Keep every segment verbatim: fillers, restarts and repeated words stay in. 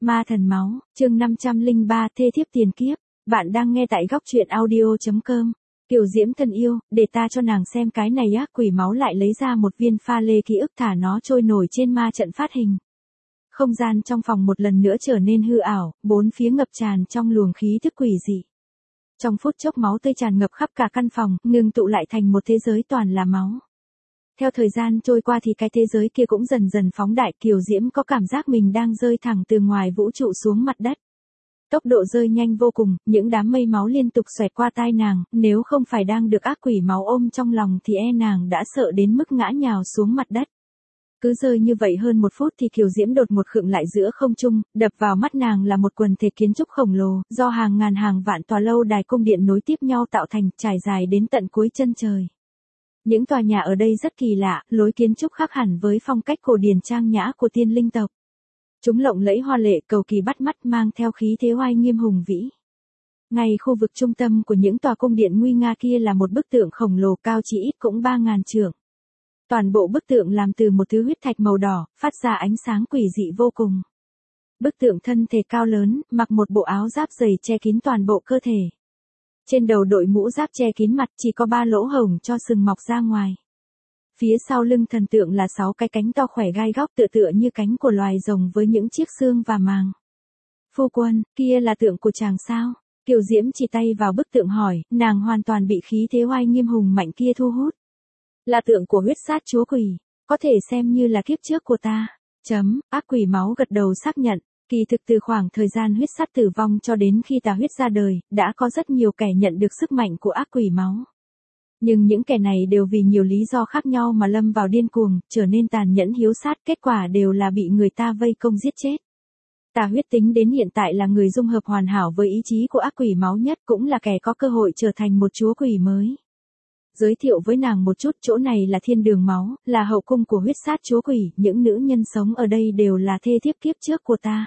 Ma thần máu, chương năm trăm lẻ ba thê thiếp tiền kiếp. Bạn đang nghe tại góc truyện audio chấm com. Kiều Diễm thân yêu, để ta cho nàng xem cái này ác quỷ máu lại lấy ra một viên pha lê ký ức thả nó trôi nổi trên ma trận phát hình. Không gian trong phòng một lần nữa trở nên hư ảo, bốn phía ngập tràn trong luồng khí thức quỷ dị. Trong phút chốc máu tươi tràn ngập khắp cả căn phòng, ngưng tụ lại thành một thế giới toàn là máu. Theo thời gian trôi qua thì cái thế giới kia cũng dần dần phóng đại, Kiều Diễm có cảm giác mình đang rơi thẳng từ ngoài vũ trụ xuống mặt đất. Tốc độ rơi nhanh vô cùng, những đám mây máu liên tục xoẹt qua tai nàng, nếu không phải đang được ác quỷ máu ôm trong lòng thì e nàng đã sợ đến mức ngã nhào xuống mặt đất. Cứ rơi như vậy hơn một phút thì Kiều Diễm đột một khựng lại giữa không trung, đập vào mắt nàng là một quần thể kiến trúc khổng lồ, do hàng ngàn hàng vạn tòa lâu đài cung điện nối tiếp nhau tạo thành, trải dài đến tận cuối chân trời. Những tòa nhà ở đây rất kỳ lạ, lối kiến trúc khác hẳn với phong cách cổ điển trang nhã của tiên linh tộc. Chúng lộng lẫy hoa lệ, cầu kỳ bắt mắt, mang theo khí thế oai nghiêm hùng vĩ. Ngay khu vực trung tâm của những tòa cung điện nguy nga kia là một bức tượng khổng lồ cao chỉ ít cũng ba ngàn trượng. Toàn bộ bức tượng làm từ một thứ huyết thạch màu đỏ, phát ra ánh sáng quỷ dị vô cùng. Bức tượng thân thể cao lớn, mặc một bộ áo giáp dày che kín toàn bộ cơ thể. Trên đầu đội mũ giáp che kín mặt, chỉ có ba lỗ hổng cho sừng mọc ra ngoài. Phía sau lưng thần tượng là sáu cái cánh to khỏe gai góc tựa tựa như cánh của loài rồng với những chiếc xương và màng. Phu quân, kia là tượng của chàng sao? Kiều Diễm chỉ tay vào bức tượng hỏi, nàng hoàn toàn bị khí thế oai nghiêm hùng mạnh kia thu hút. Là tượng của huyết sát chúa quỷ, có thể xem như là kiếp trước của ta. Chấm, ác quỷ máu gật đầu xác nhận. Kỳ thực từ khoảng thời gian huyết sát tử vong cho đến khi tà huyết ra đời, đã có rất nhiều kẻ nhận được sức mạnh của ác quỷ máu. Nhưng những kẻ này đều vì nhiều lý do khác nhau mà lâm vào điên cuồng, trở nên tàn nhẫn hiếu sát, kết quả đều là bị người ta vây công giết chết. Tà huyết tính đến hiện tại là người dung hợp hoàn hảo với ý chí của ác quỷ máu nhất, cũng là kẻ có cơ hội trở thành một chúa quỷ mới. Giới thiệu với nàng một chút, chỗ này là thiên đường máu, là hậu cung của huyết sát chúa quỷ, những nữ nhân sống ở đây đều là thê thiếp kiếp trước của ta.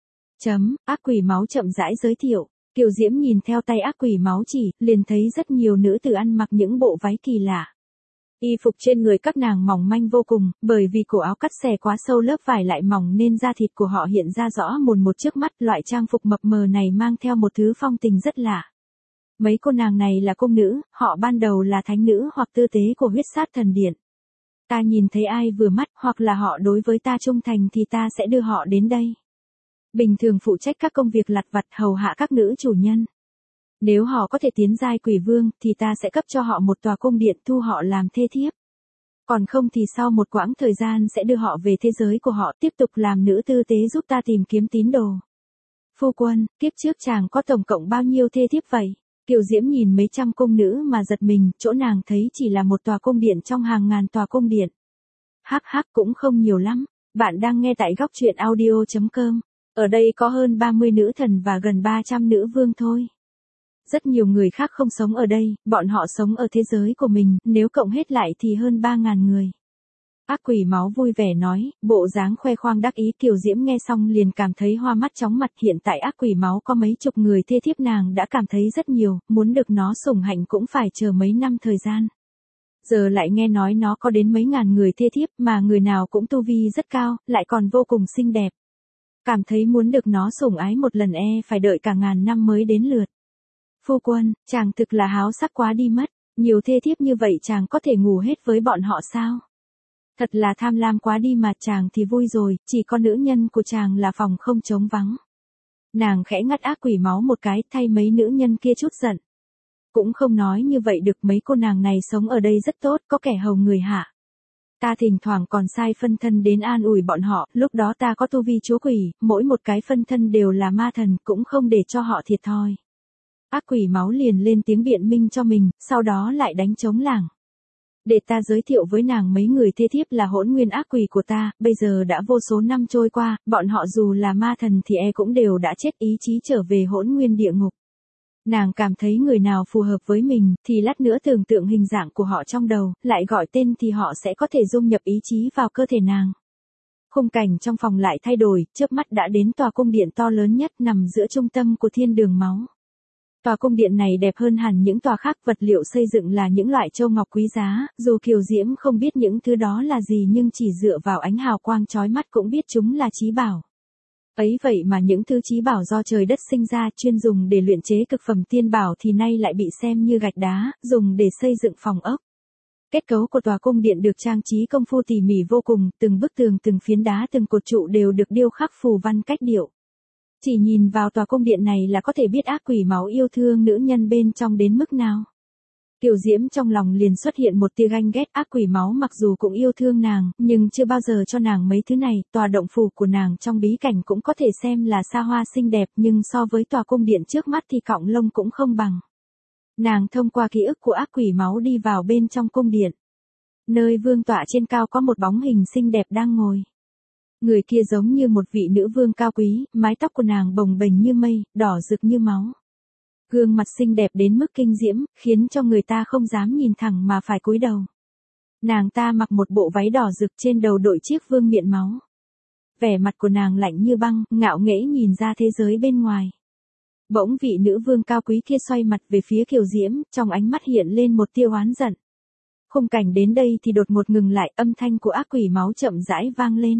Chấm, ác quỷ máu chậm rãi giới thiệu. Kiều Diễm nhìn theo tay ác quỷ máu chỉ, liền thấy rất nhiều nữ tử ăn mặc những bộ váy kỳ lạ. Y phục trên người các nàng mỏng manh vô cùng, bởi vì cổ áo cắt xẻ quá sâu lớp vải lại mỏng nên da thịt của họ hiện ra rõ mồn một trước mắt. Loại trang phục mập mờ này mang theo một thứ phong tình rất lạ. Mấy cô nàng này là cung nữ, họ ban đầu là thánh nữ hoặc tư tế của huyết sát thần điện. Ta nhìn thấy ai vừa mắt hoặc là họ đối với ta trung thành thì ta sẽ đưa họ đến đây. Bình thường phụ trách các công việc lặt vặt hầu hạ các nữ chủ nhân. Nếu họ có thể tiến giai quỷ vương thì ta sẽ cấp cho họ một tòa cung điện thu họ làm thê thiếp. Còn không thì sau một quãng thời gian sẽ đưa họ về thế giới của họ tiếp tục làm nữ tư tế giúp ta tìm kiếm tín đồ. Phu quân, kiếp trước chàng có tổng cộng bao nhiêu thê thiếp vậy? Kiều Diễm nhìn mấy trăm cung nữ mà giật mình, chỗ nàng thấy chỉ là một tòa cung điện trong hàng ngàn tòa cung điện. Hắc hắc cũng không nhiều lắm. Bạn đang nghe tại góc truyện audio chấm com. Ở đây có hơn ba mươi nữ thần và gần ba trăm nữ vương thôi. Rất nhiều người khác không sống ở đây, bọn họ sống ở thế giới của mình, nếu cộng hết lại thì hơn ba ngàn người. Ác quỷ máu vui vẻ nói, bộ dáng khoe khoang đắc ý. Kiều Diễm nghe xong liền cảm thấy hoa mắt chóng mặt. Hiện tại ác quỷ máu có mấy chục người thê thiếp, nàng đã cảm thấy rất nhiều, muốn được nó sủng hạnh cũng phải chờ mấy năm thời gian. Giờ lại nghe nói nó có đến mấy ngàn người thê thiếp mà người nào cũng tu vi rất cao, lại còn vô cùng xinh đẹp. Cảm thấy muốn được nó sủng ái một lần e phải đợi cả ngàn năm mới đến lượt. Phu quân, chàng thực là háo sắc quá đi mất, nhiều thê thiếp như vậy chàng có thể ngủ hết với bọn họ sao? Thật là tham lam quá đi mà. Chàng thì vui rồi, chỉ có nữ nhân của chàng là phòng không trống vắng. Nàng khẽ ngắt ác quỷ máu một cái, thay mấy nữ nhân kia chút giận. Cũng không nói như vậy được, mấy cô nàng này sống ở đây rất tốt, có kẻ hầu người hạ. Ta thỉnh thoảng còn sai phân thân đến an ủi bọn họ, lúc đó ta có tu vi chúa quỷ, mỗi một cái phân thân đều là ma thần, cũng không để cho họ thiệt thòi. Ác quỷ máu liền lên tiếng biện minh cho mình, sau đó lại đánh trống lảng. Để ta giới thiệu với nàng mấy người thê thiếp là hỗn nguyên ác quỷ của ta, bây giờ đã vô số năm trôi qua, bọn họ dù là ma thần thì e cũng đều đã chết, ý chí trở về hỗn nguyên địa ngục. Nàng cảm thấy người nào phù hợp với mình, thì lát nữa tưởng tượng hình dạng của họ trong đầu, lại gọi tên thì họ sẽ có thể dung nhập ý chí vào cơ thể nàng. Khung cảnh trong phòng lại thay đổi, chớp mắt đã đến tòa cung điện to lớn nhất nằm giữa trung tâm của thiên đường máu. Tòa cung điện này đẹp hơn hẳn những tòa khác, vật liệu xây dựng là những loại châu ngọc quý giá, dù Kiều Diễm không biết những thứ đó là gì nhưng chỉ dựa vào ánh hào quang chói mắt cũng biết chúng là chí bảo. Ấy vậy mà những thứ chí bảo do trời đất sinh ra chuyên dùng để luyện chế cực phẩm tiên bảo thì nay lại bị xem như gạch đá, dùng để xây dựng phòng ốc. Kết cấu của tòa cung điện được trang trí công phu tỉ mỉ vô cùng, từng bức tường, từng phiến đá, từng cột trụ đều được điêu khắc phù văn cách điệu. Chỉ nhìn vào tòa cung điện này là có thể biết ác quỷ máu yêu thương nữ nhân bên trong đến mức nào. Kiều Diễm trong lòng liền xuất hiện một tia ganh ghét. Ác quỷ máu mặc dù cũng yêu thương nàng, nhưng chưa bao giờ cho nàng mấy thứ này. Tòa động phủ của nàng trong bí cảnh cũng có thể xem là xa hoa xinh đẹp, nhưng so với tòa cung điện trước mắt thì cọng lông cũng không bằng. Nàng thông qua ký ức của ác quỷ máu đi vào bên trong cung điện. Nơi vương tọa trên cao có một bóng hình xinh đẹp đang ngồi. Người kia giống như một vị nữ vương cao quý, mái tóc của nàng bồng bềnh như mây, đỏ rực như máu. Gương mặt xinh đẹp đến mức kinh diễm, khiến cho người ta không dám nhìn thẳng mà phải cúi đầu. Nàng ta mặc một bộ váy đỏ rực, trên đầu đội chiếc vương miện máu. Vẻ mặt của nàng lạnh như băng, ngạo nghễ nhìn ra thế giới bên ngoài. Bỗng vị nữ vương cao quý kia xoay mặt về phía Kiều Diễm, trong ánh mắt hiện lên một tia oán giận. Khung cảnh đến đây thì đột ngột ngừng lại, âm thanh của ác quỷ máu chậm rãi vang lên.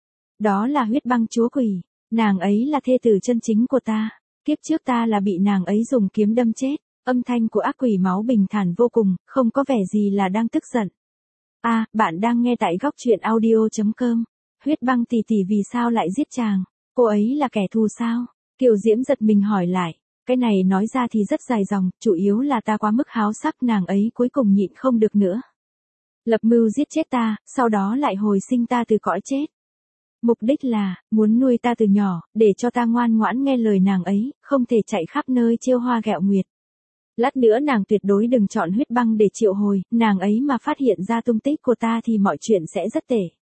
Đó là huyết băng chúa quỷ, nàng ấy là thê tử chân chính của ta. Kiếp trước ta là bị nàng ấy dùng kiếm đâm chết. Âm thanh của ác quỷ máu bình thản vô cùng, không có vẻ gì là đang tức giận. À, bạn đang nghe tại góc truyện audio chấm com. Huyết băng tỷ tỷ vì sao lại giết chàng? Cô ấy là kẻ thù sao? Kiều Diễm giật mình hỏi lại. Cái này nói ra thì rất dài dòng, chủ yếu là ta quá mức háo sắc, nàng ấy cuối cùng nhịn không được nữa. Lập mưu giết chết ta, sau đó lại hồi sinh ta từ cõi chết. Mục đích là, muốn nuôi ta từ nhỏ, để cho ta ngoan ngoãn nghe lời nàng ấy, không thể chạy khắp nơi trêu hoa ghẹo nguyệt. Lát nữa nàng tuyệt đối đừng chọn huyết băng để triệu hồi, nàng ấy mà phát hiện ra tung tích của ta thì mọi chuyện sẽ rất tệ.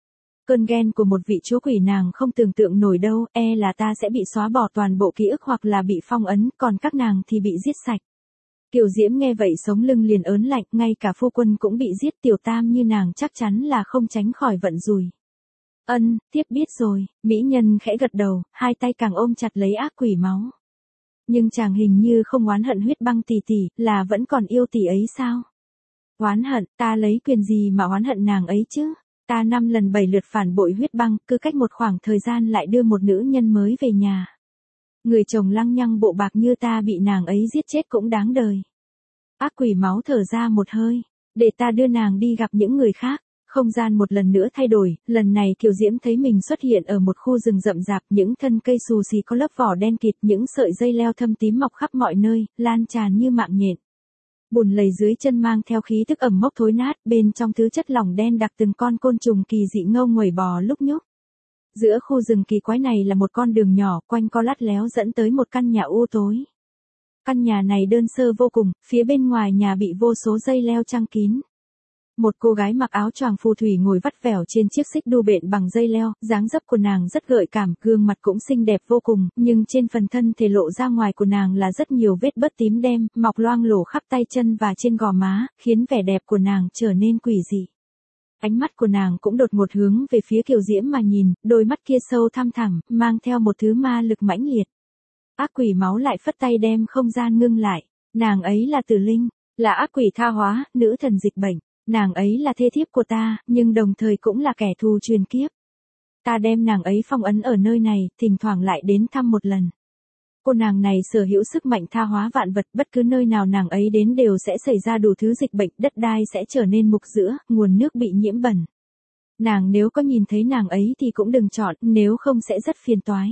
Cơn ghen của một vị chúa quỷ nàng không tưởng tượng nổi đâu, e là ta sẽ bị xóa bỏ toàn bộ ký ức hoặc là bị phong ấn, còn các nàng thì bị giết sạch. Kiều Diễm nghe vậy sống lưng liền ớn lạnh, ngay cả phu quân cũng bị giết, tiểu tam như nàng chắc chắn là không tránh khỏi vận rủi. Ân, tiếp biết rồi, mỹ nhân khẽ gật đầu, hai tay càng ôm chặt lấy ác quỷ máu. Nhưng chàng hình như không oán hận huyết băng tỷ tỷ, là vẫn còn yêu tỷ ấy sao? Oán hận, ta lấy quyền gì mà oán hận nàng ấy chứ? Ta năm lần bảy lượt phản bội huyết băng, cứ cách một khoảng thời gian lại đưa một nữ nhân mới về nhà. Người chồng lăng nhăng bộ bạc như ta bị nàng ấy giết chết cũng đáng đời. Ác quỷ máu thở ra một hơi, để ta đưa nàng đi gặp những người khác. Không gian một lần nữa thay đổi, lần này Kiều Diễm thấy mình xuất hiện ở một khu rừng rậm rạp, những thân cây xù xì có lớp vỏ đen kịt, những sợi dây leo thâm tím mọc khắp mọi nơi, lan tràn như mạng nhện. Bùn lầy dưới chân mang theo khí tức ẩm mốc thối nát, bên trong thứ chất lỏng đen đặc từng con côn trùng kỳ dị ngâu nguẩy bò lúc nhúc. Giữa khu rừng kỳ quái này là một con đường nhỏ, quanh co lắt léo dẫn tới một căn nhà u tối. Căn nhà này đơn sơ vô cùng, phía bên ngoài nhà bị vô số dây leo chằng kín. Một cô gái mặc áo choàng phù thủy ngồi vắt vẻo trên chiếc xích đu bện bằng dây leo, dáng dấp của nàng rất gợi cảm, gương mặt cũng xinh đẹp vô cùng, nhưng trên phần thân thể lộ ra ngoài của nàng là rất nhiều vết bớt tím đen, mọc loang lổ khắp tay chân và trên gò má, khiến vẻ đẹp của nàng trở nên quỷ dị. Ánh mắt của nàng cũng đột ngột hướng về phía Kiều Diễm mà nhìn, đôi mắt kia sâu thăm thẳm, mang theo một thứ ma lực mãnh liệt. Ác quỷ máu lại phất tay đem không gian ngưng lại, nàng ấy là Tử Linh, là ác quỷ tha hóa, nữ thần dịch bệnh. Nàng ấy là thê thiếp của ta, nhưng đồng thời cũng là kẻ thù truyền kiếp. Ta đem nàng ấy phong ấn ở nơi này, thỉnh thoảng lại đến thăm một lần. Cô nàng này sở hữu sức mạnh tha hóa vạn vật, bất cứ nơi nào nàng ấy đến đều sẽ xảy ra đủ thứ dịch bệnh, đất đai sẽ trở nên mục rữa, nguồn nước bị nhiễm bẩn. Nàng nếu có nhìn thấy nàng ấy thì cũng đừng chọn, nếu không sẽ rất phiền toái.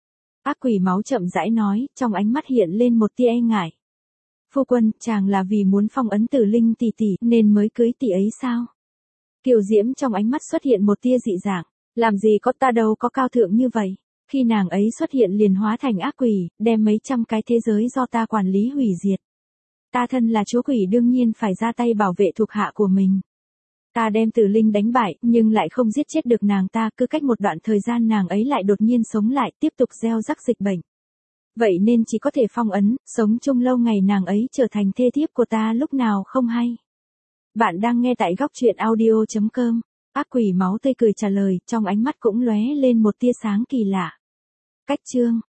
Ác quỷ máu chậm rãi nói, trong ánh mắt hiện lên một tia e ngại. Phu quân, chàng là vì muốn phong ấn Tử Linh tỷ tỷ nên mới cưới tỷ ấy sao? Kiều Diễm trong ánh mắt xuất hiện một tia dị dạng, làm gì có, ta đâu có cao thượng như vậy. Khi nàng ấy xuất hiện liền hóa thành ác quỷ, đem mấy trăm cái thế giới do ta quản lý hủy diệt. Ta thân là chúa quỷ đương nhiên phải ra tay bảo vệ thuộc hạ của mình. Ta đem Tử Linh đánh bại, nhưng lại không giết chết được nàng ta, cứ cách một đoạn thời gian nàng ấy lại đột nhiên sống lại, tiếp tục gieo rắc dịch bệnh. Vậy nên chỉ có thể phong ấn, sống chung lâu ngày nàng ấy trở thành thê thiếp của ta lúc nào không hay. Bạn đang nghe tại góc truyện audio chấm com. Ác quỷ máu tươi cười trả lời, trong ánh mắt cũng lóe lên một tia sáng kỳ lạ. Cách chương